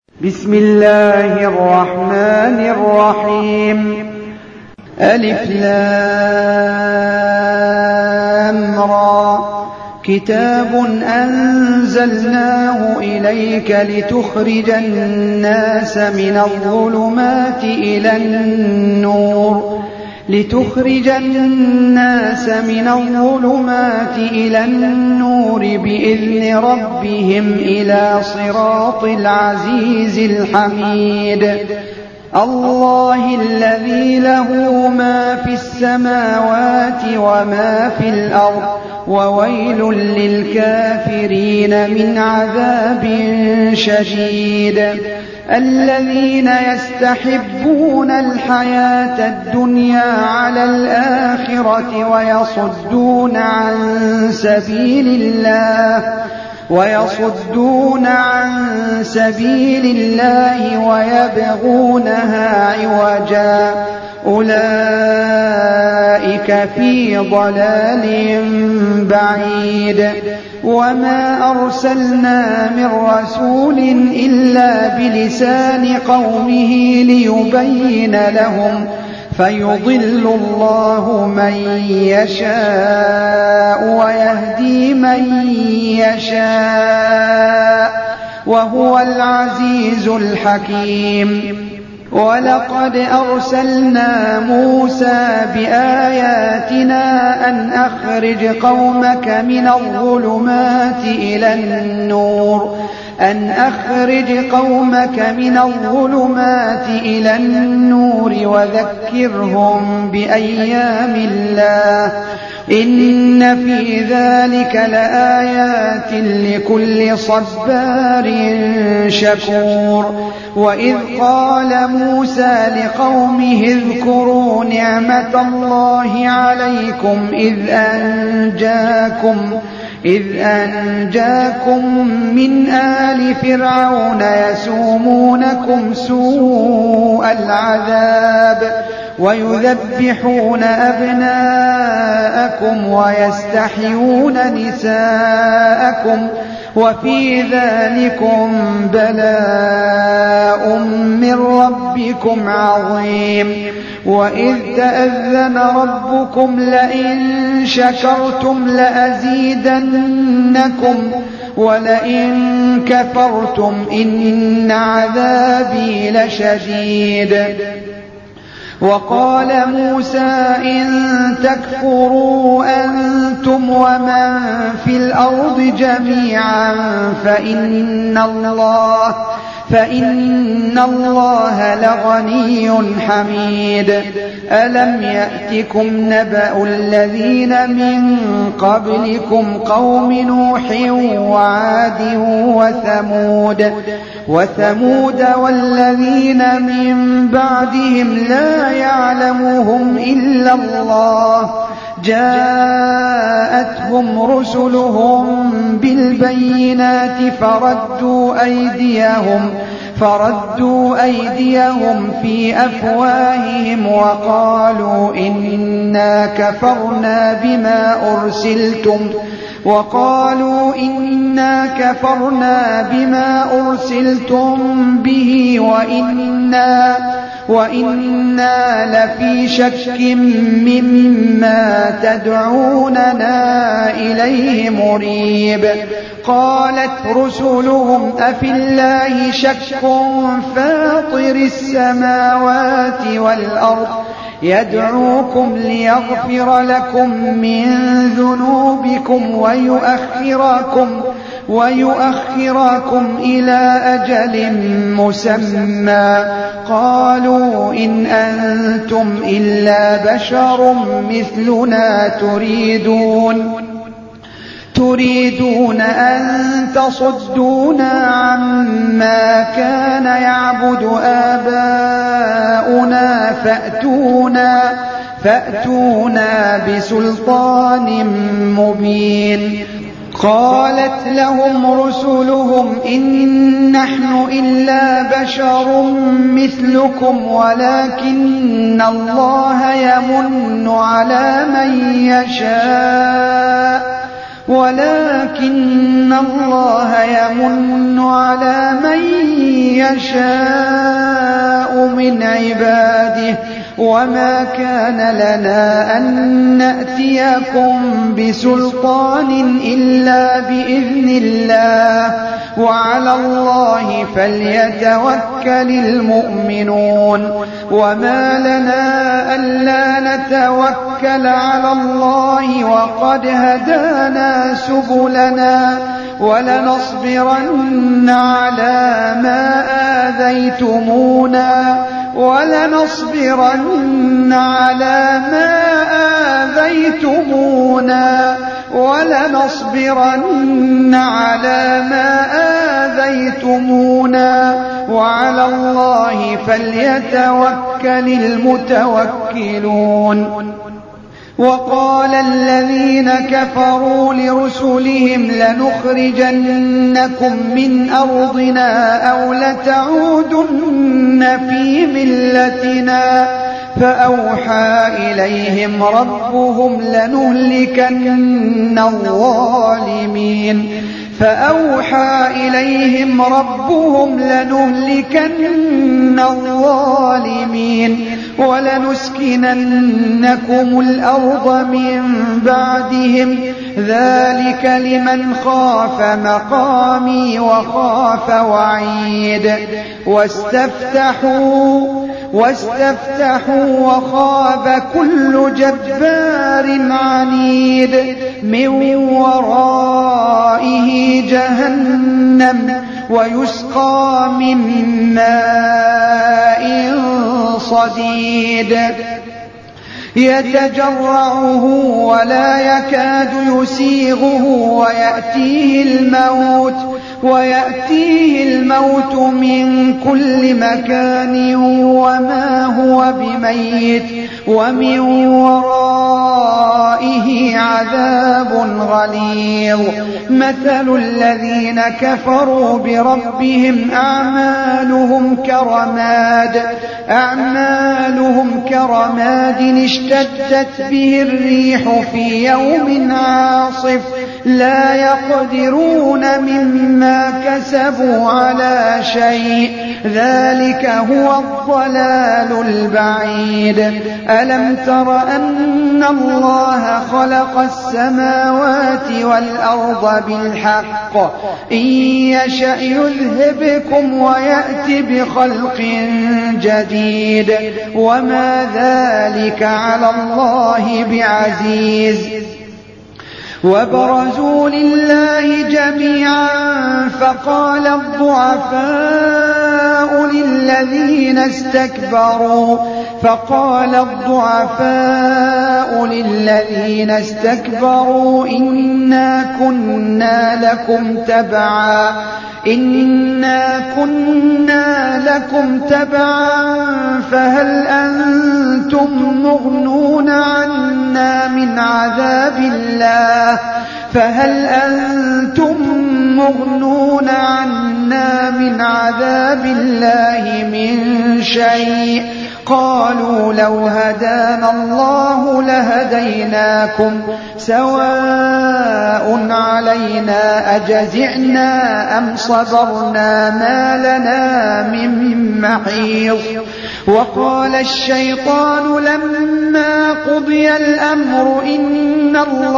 بسم الله الرحمن الرحيم. ألف لام را كتاب أنزلناه إليك لتخرج الناس من الظلمات إلى النور بإذن ربهم إلى صراط العزيز الحميد. الله الذي له ما في السماوات وما في الأرض وويل للكافرين من عذاب شديد. الذين يستحبون الحياة الدنيا على الآخرة ويصدون عن سبيل الله ويبغونها عوجا أولئك في ضلال بعيد. وما أرسلنا من رسول إلا بلسان قومه ليبين لهم فيضل الله من يشاء ويهدي من يشاء وهو العزيز الحكيم. ولقد أرسلنا موسى بآياتنا أن أخرج قومك من الظلمات إلى النور وذكرهم بأيام الله إن في ذلك لآيات لكل صبار شكور. وإذ قال موسى لقومه اذكروا نعمة الله عليكم إذ أنجاكم من آل فرعون يسومونكم سوء العذاب ويذبحون أبناءكم ويستحيون نساءكم وفي ذلكم بلاء من ربكم عظيم. وإذ تأذن ربكم لئن شكرتم لأزيدنكم ولئن كفرتم إن عذابي لشديد. وقال موسى إن تكفروا أنتم ومن في الأرض جميعا فإن الله لغني حميد. ألم يأتكم نبأ الذين من قبلكم قوم نوح وعاد وثمود والذين من بعدهم لا يعلمهم إلا الله جاءتهم رسلهم بالبينات فردوا أيديهم في أفواههم وقالوا إنا كفرنا بما أرسلتم به وإنا لفي شك مما تدعوننا إليه مريب. قالت رسلهم أفي الله شك فاطر السماوات والأرض يدعوكم ليغفر لكم من ذنوبكم ويؤخركم إلى أجل مسمى. قالوا إن أنتم إلا بشر مثلنا تريدون أن تصدونا عما كان يعبد آباؤنا فأتونا بسلطان مبين. قالت لهم رسلهم إن نحن إلا بشر مثلكم ولكن الله يمن على من يشاء ولكن الله يمن على من يشاء من عباده وما كان لنا أن نأتيكم بسلطان إلا بإذن الله وعلى الله فليتوكل المؤمنون وما لنا ألا نتوكل على الله وقد هدانا سبلنا ولنصبرن على ما آذيتمونا وعلى الله فليتوكل المتوكلون. وقال الذين كفروا لرسلهم لنخرجنكم من أرضنا أو لتعودن في ملتنا فأوحى إليهم ربهم لنهلكن الظالمين ولنسكننكم الأرض من بعدهم ذلك لمن خاف مقامي وخاف وعيد واستفتحوا وخاب كل جبار عنيد من ورائه جهنم ويسقى من ماء صديد يتجرعه ولا يكاد يسيغه ويأتيه الموت من كل مكان وما هو بميت ومن ورائه عذاب غليظ. مثل الذين كفروا بربهم أعمالهم كرماد اشتدت به الريح في يوم عاصف لا يقدرون مما كسبوا على شيء ذلك هو الضلال البعيد. ألم تر أن الله خلق السماوات والأرض بالحق إن يشأ يذهبكم ويأتي بخلق جديد وما ذلك على الله بعزيز. وبرزوا لله جميعا فقال الضعفاء للذين استكبروا إنا كنا لكم تبعا فهل أنتم مغنون عنا من عذاب الله من شيء قالوا لو هدانا الله لهديناكم سواء علينا أجزعنا أم صبرنا ما لنا من محيص. وقال الشيطان لما قضي الأمر إن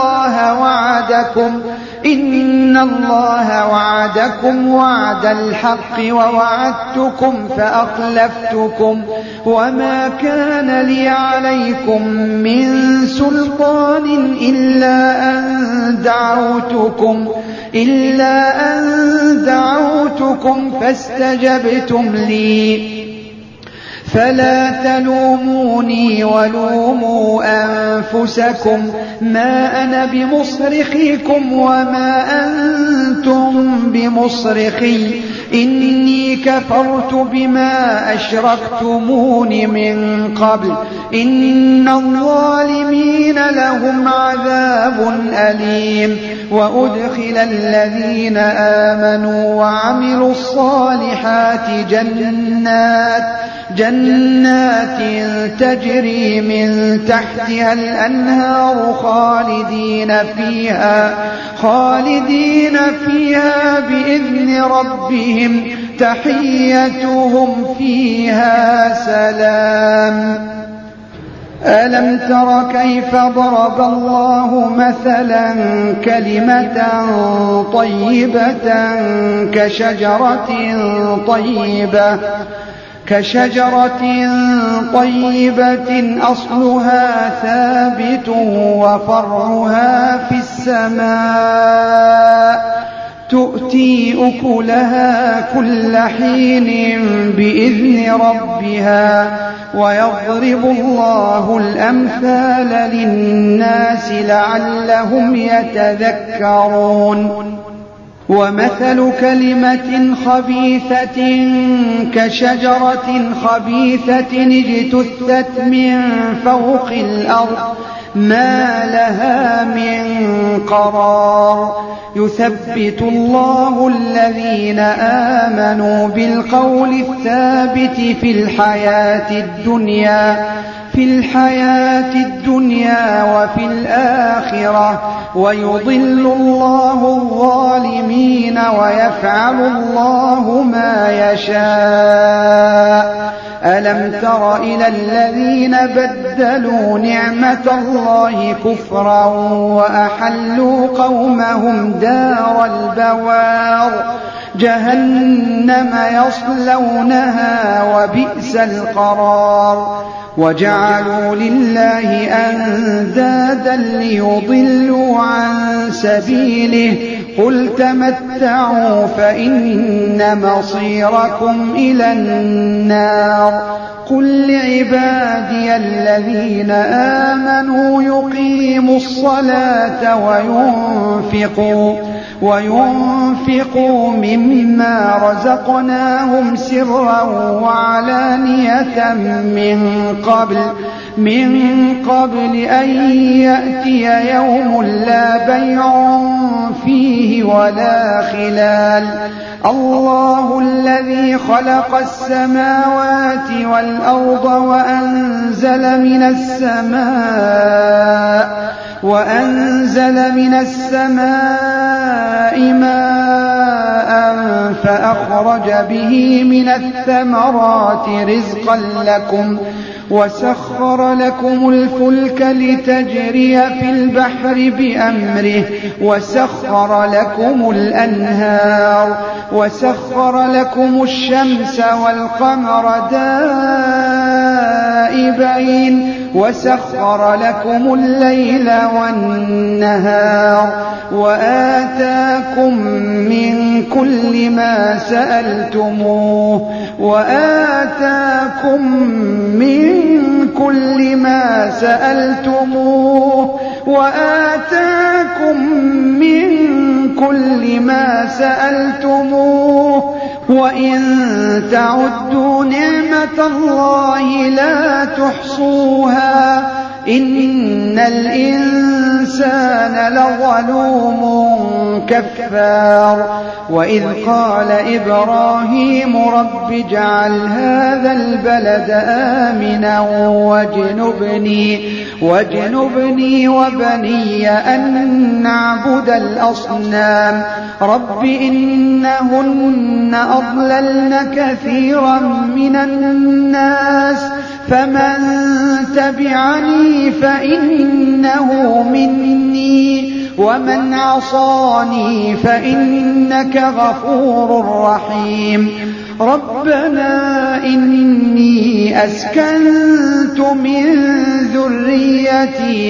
الله وعدكم وعد الحق ووعدتكم فأخلفتكم وما كان لي عليكم من سلطان إلا أن دعوتكم فاستجبتم لي فلا تلوموني ولوموا أنفسكم ما أنا بمصرخكم وما أنتم بمصرخي إني كفرت بما أشركتمون من قبل إن الظالمين لهم عذاب أليم وأدخل الذين آمنوا وعملوا الصالحات جنات تجري من تحتها الأنهار خالدين فيها بإذن ربهم تحيتهم فيها سلام. ألم تر كيف ضرب الله مثلا كلمة طيبة كشجرة طيبة أصلها ثابت وفرعها في السماء تؤتي أكلها كل حين بإذن ربها ويضرب الله الأمثال للناس لعلهم يتذكرون. ومثل كلمة خبيثة كشجرة خبيثة اجتثت من فوق الأرض ما لها من قرار يثبت الله الذين آمنوا بالقول الثابت في الحياة الدنيا وفي الآخرة ويضل الله الظالمين ويفعل الله ما يشاء. ألم تر إلى الذين بدلوا نعمة الله كفرا وأحلوا قومهم دار البوار جهنم يصلونها وبئس القرار. وجعلوا لله أندادا ليضلوا عن سبيله قل تمتعوا فإن مصيركم إلى النار. قل لعبادي الذين آمنوا يقيموا الصلاة وينفقوا مما رزقناهم سرا وعلانية من قبل أن يأتي يوم لا بيع فيه ولا خلال. الله الذي خلق السماوات والأرض وأنزل من السماء ماء فأخرج به من الثمرات رزقا لكم وسخر لكم الفلك لتجري في البحر بأمره وسخر لكم الأنهار وسخر لكم الشمس والقمر دائبين وسخر لكم الليل والنهار وآتاكم من كل ما سألتموه وإن تعدوا نعمة الله لا تحصوها إن الإنسان لظلوم كفار. وإذ قال إبراهيم رب اجعل هذا البلد آمنا واجنبني وبني أن نعبد الأصنام. رب إنهن أضللن كثيرا من الناس فمن تبعني فإنه مني ومن عصاني فإنك غفور رحيم. ربنا إني أسكنت من ذريتي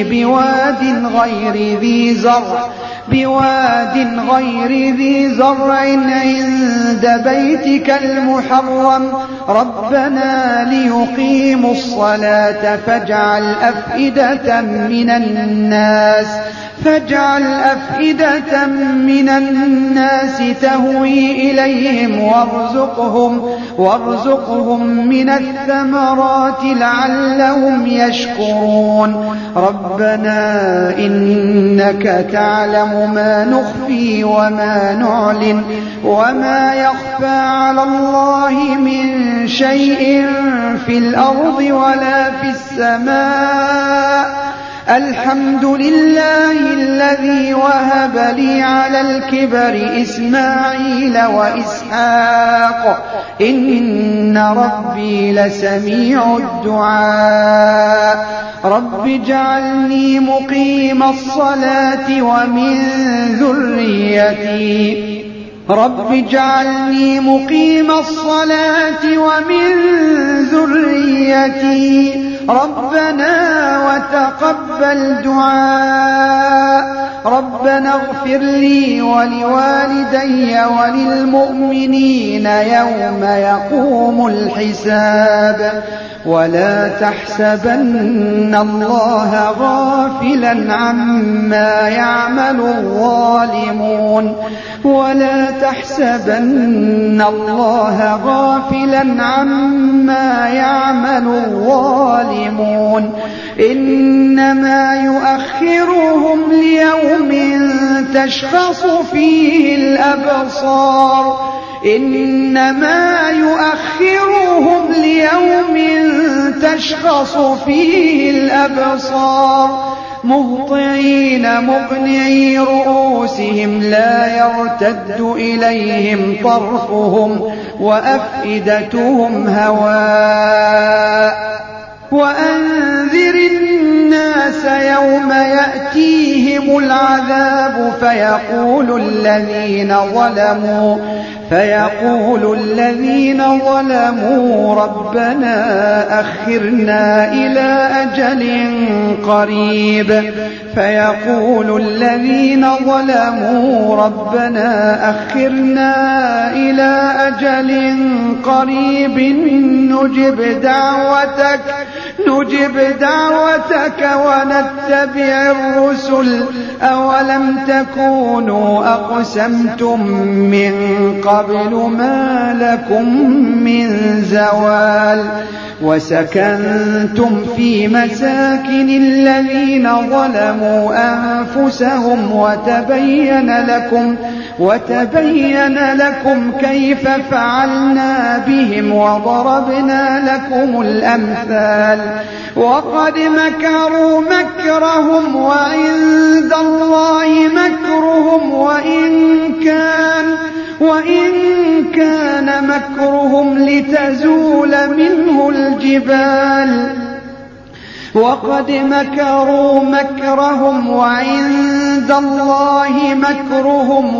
بواد غير ذي زرع عند بيتك المحرم ربنا ليقيموا الصلاة فاجعل فاجعل أفئدة من الناس تهوي إليهم وارزقهم من الثمرات لعلهم يشكرون ربنا إنك تعلم ما نخفي وما نعلن وما يخفى على الله من شيء في الأرض ولا في السماء الحمد لله الذي وهب لي على الكبر إسماعيل وإسحاق إن ربي لسميع الدعاء رب اجعلني مقيم الصلاة ومن ذريتي رب اجعلني مقيم الصلاة ومن ذريتي ربنا وتقبل دعاء ربنا اغفر لي ولوالدي وللمؤمنين يوم يقوم الحساب ولا تحسبن الله غافلا عما يعمل الظالمون ولا تحسبن الله غافلا عما يعمل الظالمون إنما يؤخرهم ليوم تشخص فيه الأبصار إنما يؤخرهم ليوم تشخص فيه الأبصار مهطعين مقنعي رؤوسهم لا يرتد إليهم طرفهم وأفئدتهم هواء وأنذر الناس يوم يأتيهم العذاب فيقول الذين ظلموا ربنا أخرنا إلى أجل قريب فيقول الذين ظلموا ربنا أخرنا إلى أجل قريب نجب دعوتك ونتبع الرسل أولم تكونوا أقسمتم من قبل ما لكم من زوال وسكنتم في مساكن الذين ظلموا أنفسهم وتبين لكم كيف فعلنا بهم وضربنا لكم الأمثال وقد مكروا مكرهم وعند الله مكرهم وإن كان مكرهم لتزول منه الجبال وقد مكروا مكرهم وعند الله مكرهم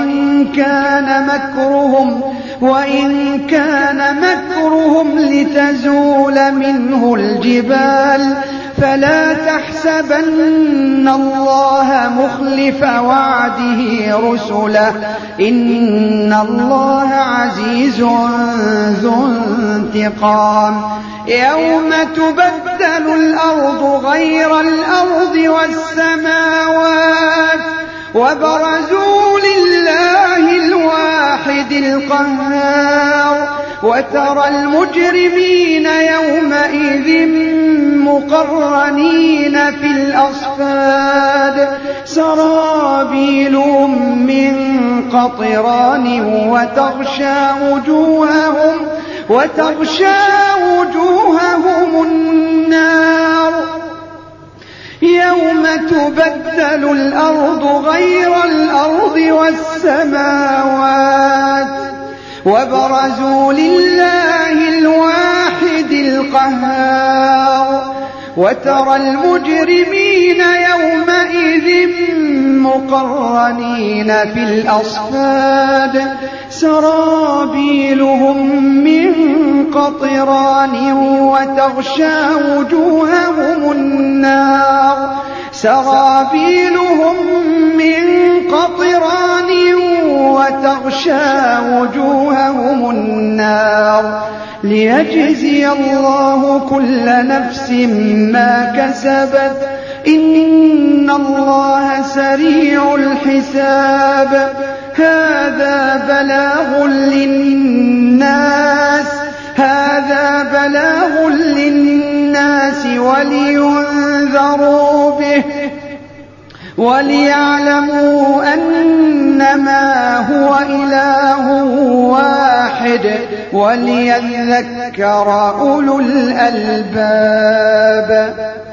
وإن كان مكرهم لتزول منه الجبال فلا تحسبن الله مخلف وعده رسله إن الله عزيز ذو انتقام يوم تبدل الأرض غير الأرض والسماوات وبرزوا لله الواحد القهار وترى المجرمين يومئذ مقرنين في الأصفاد سرابيلهم من قطران وتغشى وجوههم النار يوم تبدل الأرض غير الأرض والسماوات وبرزوا لله الواحد القهار وترى المجرمين يومئذ مقرنين في الأصفاد سرابيلهم من قطران وتغشى وجوههم النار سرابيلهم من قطران وتغشى وجوههم النار ليجزي الله كل نفس ما كسبت إن الله سريع الحساب. هذا بلاغ للناس ولينذروا به وليعلموا أنما هو إله واحد وليذكر أولو الألباب.